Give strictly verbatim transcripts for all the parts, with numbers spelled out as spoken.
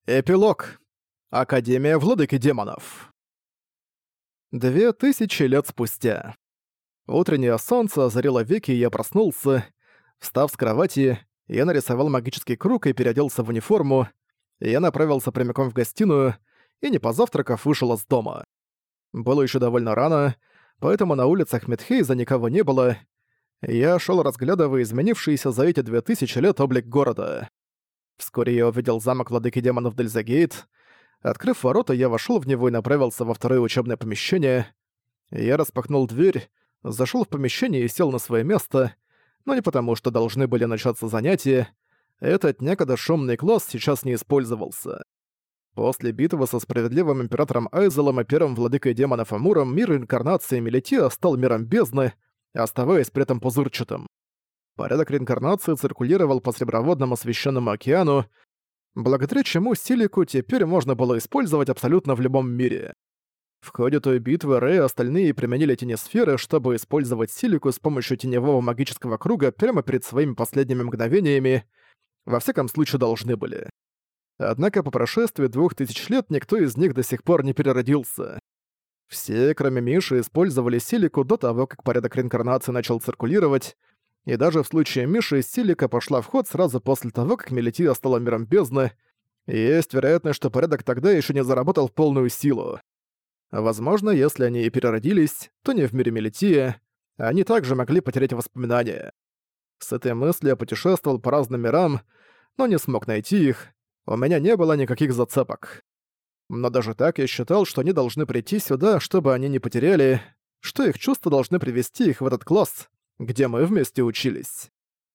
Эпилог. Академия Владыки Демонов. Две тысячи лет спустя. Утреннее солнце озарило веки, и я проснулся. Встав с кровати, я нарисовал магический круг и переоделся в униформу. Я направился прямиком в гостиную и, не позавтракав, вышел из дома. Было еще довольно рано, поэтому на улицах Медхейза никого не было. Я шел, разглядывая изменившийся за эти две тысячи лет облик города. Вскоре я увидел замок Владыки Демонов Дельзагейт. Открыв ворота, я вошел в него и направился во второе учебное помещение. Я распахнул дверь, зашел в помещение и сел на свое место, но не потому, что должны были начаться занятия. Этот некогда шумный класс сейчас не использовался. После битвы со справедливым императором Айзелом и первым владыкой демонов Амуром мир реинкарнации Мелитиа стал миром бездны, оставаясь при этом пузырчатым. Порядок реинкарнации циркулировал по Среброводному священному океану, благодаря чему Силику теперь можно было использовать абсолютно в любом мире. В ходе той битвы Рэй и остальные применили тенесферы, чтобы использовать Силику с помощью теневого магического круга прямо перед своими последними мгновениями, во всяком случае должны были. Однако по прошествии двух тысяч лет никто из них до сих пор не переродился. Все, кроме Миши, использовали Силику до того, как порядок реинкарнации начал циркулировать, и даже в случае Миши Силика пошла в ход сразу после того, как Мелитиа стала миром бездны, и есть вероятность, что порядок тогда еще не заработал в полную силу. Возможно, если они и переродились, то не в мире Мелития, они также могли потерять воспоминания. С этой мыслью я путешествовал по разным мирам, но не смог найти их, у меня не было никаких зацепок. Но даже так я считал, что они должны прийти сюда, чтобы они не потеряли, что их чувства должны привести их в этот класс, где мы вместе учились.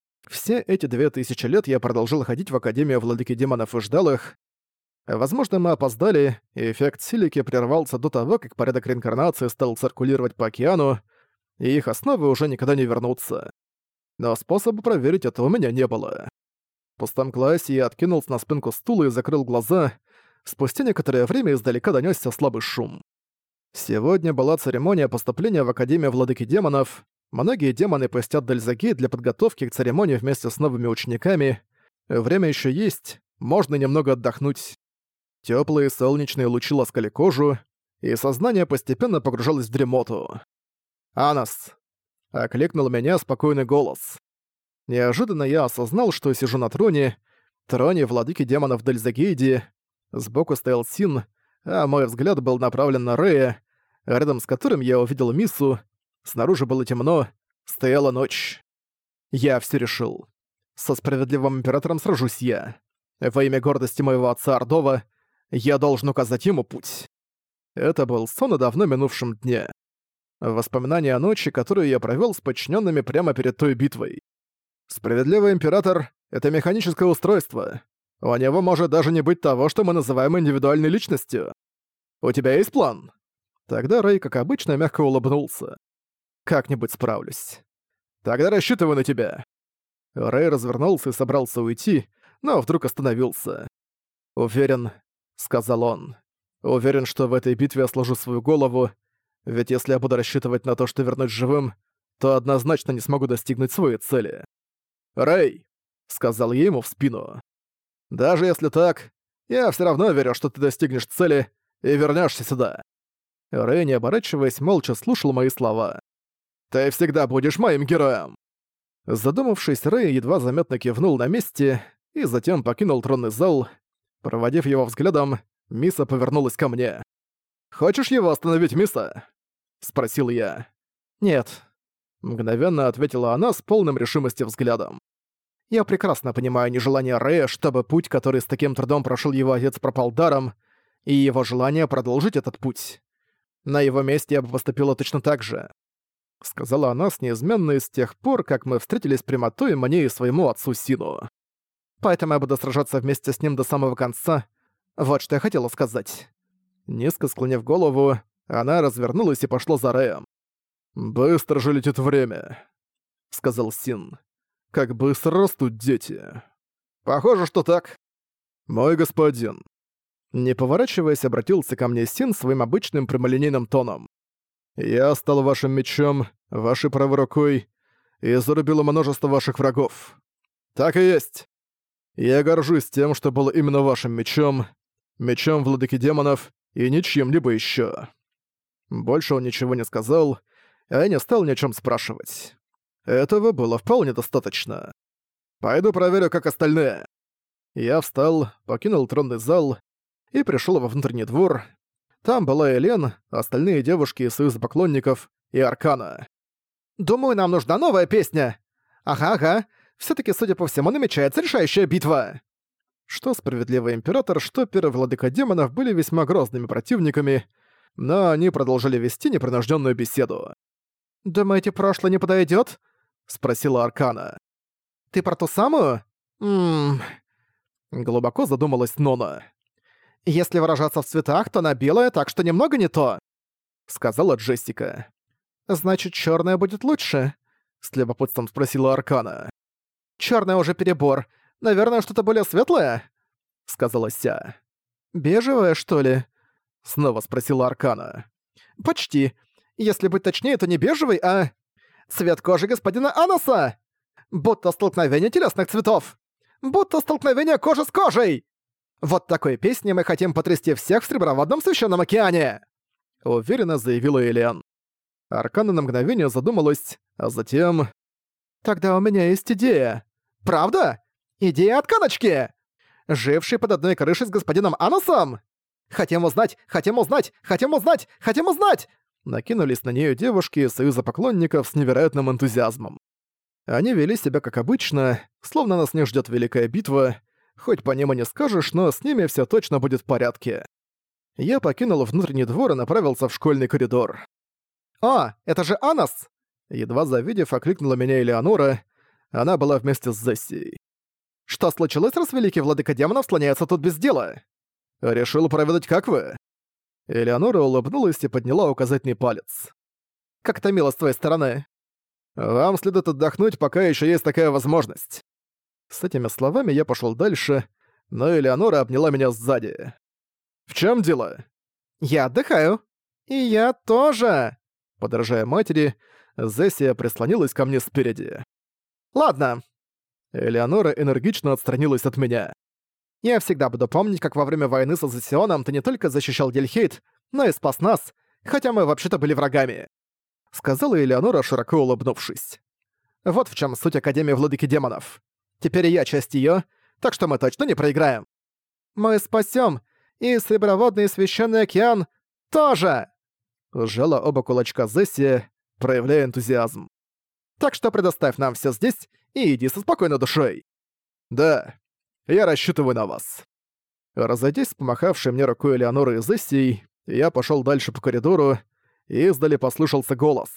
Все эти две тысячи лет я продолжил ходить в Академию Владыки Демонов и ждал их. Возможно, мы опоздали, и эффект Силики прервался до того, как порядок реинкарнации стал циркулировать по океану, и их основы уже никогда не вернутся. Но способа проверить это у меня не было. В пустом классе я откинулся на спинку стула и закрыл глаза. Спустя некоторое время издалека донёсся слабый шум. Сегодня была церемония поступления в Академию Владыки Демонов. Многие демоны посетят Дельзагейт для подготовки к церемонии вместе с новыми учениками. Время еще есть, можно немного отдохнуть. Теплые солнечные лучи ласкали кожу, и сознание постепенно погружалось в дремоту. «Анас!» — окликнул меня спокойный голос. Неожиданно я осознал, что сижу на троне, троне владыки демонов Дельзагейде. Сбоку стоял Син, а мой взгляд был направлен на Рэя, рядом с которым я увидел Мису. Снаружи было темно, стояла ночь. Я все решил. Со справедливым императором сражусь я. Во имя гордости моего отца Ордова я должен указать ему путь. Это был сон о давно минувшем дне. Воспоминания о ночи, которую я провёл с подчиненными прямо перед той битвой. Справедливый император — это механическое устройство. У него может даже не быть того, что мы называем индивидуальной личностью. У тебя есть план? Тогда Рэй, как обычно, мягко улыбнулся. Как-нибудь справлюсь. Тогда рассчитываю на тебя. Рэй развернулся и собрался уйти, но вдруг остановился. «Уверен», — сказал он, — «уверен, что в этой битве я сложу свою голову, ведь если я буду рассчитывать на то, что вернусь живым, то однозначно не смогу достигнуть своей цели». «Рэй», — сказал я ему в спину, — «даже если так, я всё равно верю, что ты достигнешь цели и вернёшься сюда». Рэй, не оборачиваясь, молча слушал мои слова. «Ты всегда будешь моим героем!» Задумавшись, Рэй едва заметно кивнул на месте и затем покинул тронный зал. Проводив его взглядом, Миса повернулась ко мне. «Хочешь его остановить, Миса?» — спросил я. «Нет», — мгновенно ответила она с полным решимости взглядом. «Я прекрасно понимаю нежелание Рэя, чтобы путь, который с таким трудом прошел его отец, пропал даром, и его желание продолжить этот путь. На его месте я бы поступила точно так же», — сказала она с неизменной с тех пор, как мы встретились прямотой мне и своему отцу Сину. «Поэтому я буду сражаться вместе с ним до самого конца. Вот что я хотела сказать». Низко склонив голову, она развернулась и пошла за Рэем. «Быстро же летит время», — сказал Син. «Как быстро растут дети». «Похоже, что так». «Мой господин». Не поворачиваясь, обратился ко мне Син своим обычным прямолинейным тоном. «Я стал вашим мечом, вашей правой рукой, и зарубил множество ваших врагов». «Так и есть». Я горжусь тем, что был именно вашим мечом, мечом владыки демонов и ничем-либо еще. Больше он ничего не сказал, а я не стал ни о чем спрашивать. Этого было вполне достаточно. Пойду проверю, как остальные. Я встал, покинул тронный зал и пришел во внутренний двор. Там была Элен, остальные девушки из Союза поклонников и Аркана. «Думаю, нам нужна новая песня!» «Ага-ага, всё-таки, судя по всему, намечается решающая битва!» Что Справедливый Император, что Первый Владыка Демонов были весьма грозными противниками, но они продолжили вести непринужденную беседу. «Думаете, прошлое не подойдет? Спросила Аркана. «Ты про ту самую?» «Ммм...» Глубоко задумалась Нона. «Если выражаться в цветах, то она белая, так что немного не то», — сказала Джессика. «Значит, чёрная будет лучше?» — с любопытством спросила Аркана. «Чёрная уже перебор. Наверное, что-то более светлое?» — сказала Ся. «Бежевая, что ли?» — снова спросила Аркана. «Почти. Если быть точнее, то не бежевый, а... цвет кожи господина Аноса! Будто столкновение телесных цветов! Будто столкновение кожи с кожей! Вот такой песней мы хотим потрясти всех в Среброводном Священном океане!» — уверенно заявила Элен. Аркана на мгновение задумалась, а затем... «Тогда у меня есть идея». «Правда? Идея от Каночки! Живший под одной крышей с господином Аносом? Хотим узнать, хотим узнать, хотим узнать, хотим узнать!» Накинулись на неё девушки из Союза поклонников с невероятным энтузиазмом. Они вели себя как обычно, словно нас не ждёт великая битва, хоть по ним и не скажешь, но с ними всё точно будет в порядке. Я покинул внутренний двор и направился в школьный коридор. «О, это же Анос!» Едва завидев, окликнула меня Элеонора. Она была вместе с Зессией. «Что случилось, раз великий владыка демонов слоняется тут без дела?» «Решил проведать, как вы?» Элеонора улыбнулась и подняла указательный палец. «Как это мило с твоей стороны!» «Вам следует отдохнуть, пока ещё есть такая возможность». С этими словами я пошёл дальше, но Элеонора обняла меня сзади. «В чём дело?» «Я отдыхаю». «И я тоже!» Подражая матери, Зессия прислонилась ко мне спереди. «Ладно». Элеонора энергично отстранилась от меня. «Я всегда буду помнить, как во время войны с Азосионом ты не только защищал Гельхейт, но и спас нас, хотя мы вообще-то были врагами», — сказала Элеонора, широко улыбнувшись. «Вот в чем суть Академии Владыки Демонов. Теперь и я часть её, так что мы точно не проиграем. Мы спасём, и Среброводный Священный океан тоже!» Сжала оба кулачка Зессия, проявляя энтузиазм. «Так что предоставь нам всё здесь и иди со спокойной душой». «Да, я рассчитываю на вас». Разойдясь с помахавшей мне рукой Элеонорой и Зессией, я пошёл дальше по коридору, и издали послышался голос.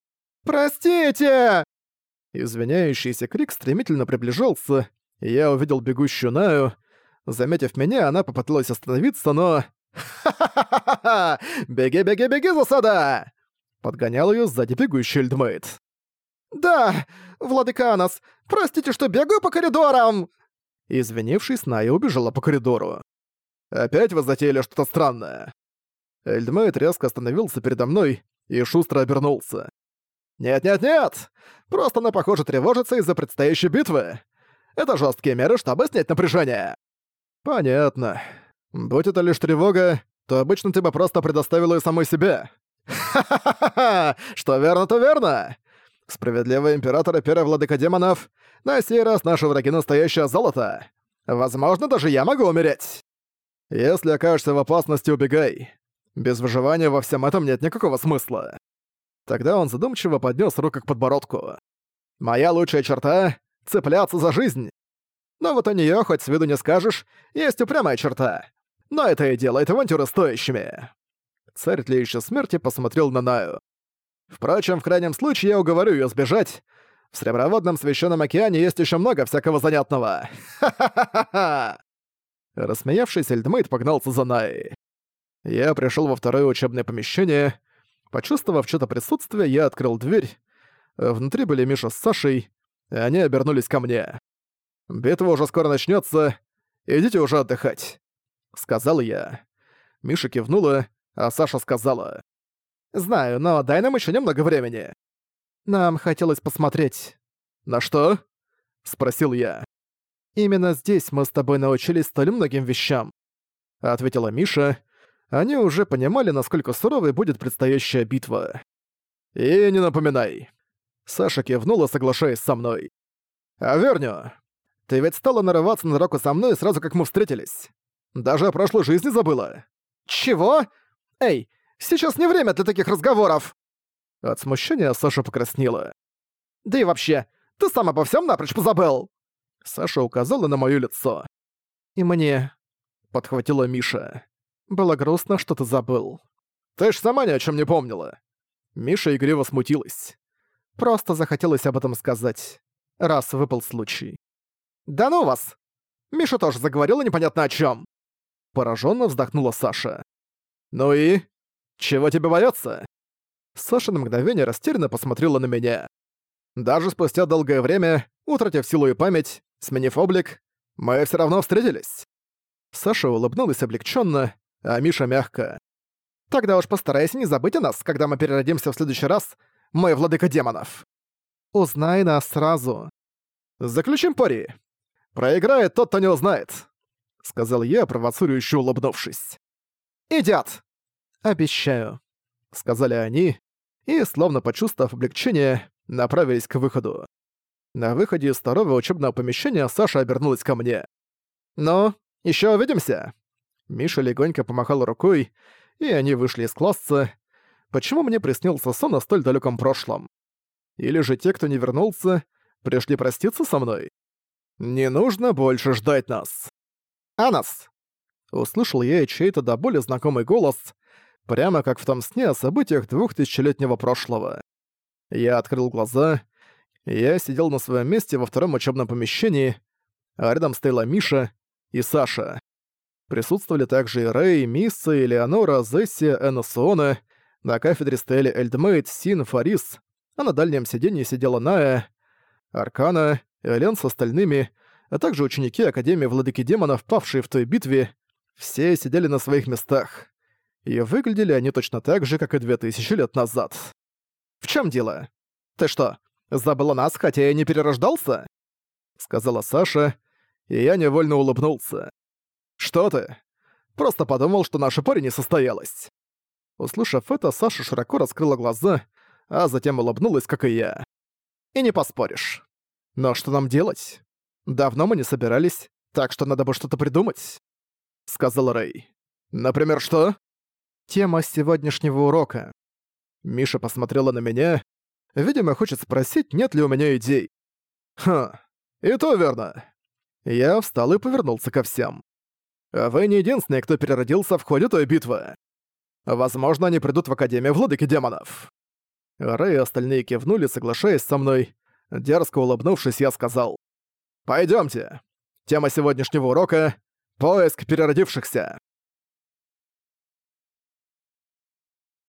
«Простите!» Извиняющийся крик стремительно приближался, и я увидел бегущую Наю. Заметив меня, она попыталась остановиться, но... «Ха-ха-ха-ха! Беги, беги, беги, засада!» Подгонял её сзади бегущий Эльдмейт. «Да, владыка Анос, простите, что бегаю по коридорам!» Извинившись, Ная убежала по коридору. «Опять вы затеяли что-то странное?» Эльдмейт резко остановился передо мной и шустро обернулся. «Нет-нет-нет! Просто она, похоже, тревожится из-за предстоящей битвы. Это жесткие меры, чтобы снять напряжение». «Понятно. Будь это лишь тревога, то обычно ты бы просто предоставила её самой себе». «Ха-ха-ха-ха! Что верно, то верно! Справедливый Император и Первый Владыка Демонов, на сей раз наши враги настоящее золото. Возможно, даже я могу умереть. Если окажешься в опасности, убегай. Без выживания во всем этом нет никакого смысла». Тогда он задумчиво поднёс руку к подбородку. «Моя лучшая черта — цепляться за жизнь. Но вот у неё, хоть с виду не скажешь, есть упрямая черта. Но это и делает авантюры стоящими». Царь Тлеющей Смерти посмотрел на Наю. «Впрочем, в крайнем случае я уговорю её сбежать. В Среброводном Священном океане есть ещё много всякого занятного. Ха-ха-ха-ха!» Рассмеявшись, Эльдмейт погнался за Наей. Я пришёл во второе учебное помещение. Почувствовав чьё-то присутствие, я открыл дверь. Внутри были Миша с Сашей, и они обернулись ко мне. «Битва уже скоро начнётся. Идите уже отдыхать», — сказал я. Миша кивнула, а Саша сказала. «Знаю, но дай нам ещё немного времени». «Нам хотелось посмотреть». «На что?» — спросил я. «Именно здесь мы с тобой научились столь многим вещам», — ответила Миша. Они уже понимали, насколько суровой будет предстоящая битва. «И не напоминай». Саша кивнула, соглашаясь со мной. «Аверню, ты ведь стала нарываться на драку со мной сразу, как мы встретились. Даже о прошлой жизни забыла». «Чего? Эй, сейчас не время для таких разговоров!» От смущения Саша покраснела. «Да и вообще, ты сам обо всем напрочь позабыл!» Саша указала на моё лицо. «И мне...» — подхватила Миша. «Было грустно, что ты забыл». «Ты ж сама ни о чём не помнила!» Миша игриво смутилась. «Просто захотелось об этом сказать, раз выпал случай». «Да ну вас! Миша тоже заговорила непонятно о чём!» Поражённо вздохнула Саша. «Ну и? Чего тебе бояться?» Саша на мгновение растерянно посмотрела на меня. «Даже спустя долгое время, утратив силу и память, сменив облик, мы всё равно встретились». Саша улыбнулась облегчённо, а Миша мягко. «Тогда уж постарайся не забыть о нас, когда мы переродимся в следующий раз, мой владыка демонов. Узнай нас сразу. Заключим пари. Проиграет тот, кто не узнает», — сказал я, провоцирующе улыбнувшись. «Идёт!» «Обещаю», — сказали они, и, словно почувствовав облегчение, направились к выходу. На выходе из второго учебного помещения Саша обернулась ко мне. «Ну, ещё увидимся?» Миша легонько помахал рукой, и они вышли из класса. Почему мне приснился сон о столь далёком прошлом? Или же те, кто не вернулся, пришли проститься со мной? «Не нужно больше ждать нас!» «Анас!» Услышал я чей-то до боли знакомый голос, прямо как в том сне о событиях двухтысячелетнего прошлого. Я открыл глаза. Я сидел на своем месте во втором учебном помещении, а рядом стояла Миша и Саша. Присутствовали также и Рэй, Мисса, Элеонора, Зессия, Энна Суона. На кафедре стояли Эльдмейд, Син, Фарис, а на дальнем сиденье сидела Ная, Аркана, Элен с остальными, а также ученики Академии Владыки Демонов, павшие в той битве. Все сидели на своих местах. И выглядели они точно так же, как и две тысячи лет назад. «В чем дело? Ты что, забыла нас, хотя я не перерождался?» — сказала Саша, и я невольно улыбнулся. «Что ты? Просто подумал, что наша паре не состоялась». Услышав это, Саша широко раскрыла глаза, а затем улыбнулась, как и я. «И не поспоришь. Но что нам делать? Давно мы не собирались, так что надо бы что-то придумать», — сказал Рэй. «Например, что?» «Тема сегодняшнего урока». Миша посмотрела на меня. Видимо, хочет спросить, нет ли у меня идей. «Хм, и то верно». Я встал и повернулся ко всем. «А вы не единственные, кто переродился в ходе той битвы. Возможно, они придут в Академию Владыки Демонов». Рэй и остальные кивнули, соглашаясь со мной. Дерзко улыбнувшись, я сказал: «Пойдёмте. Тема сегодняшнего урока — поиск переродившихся».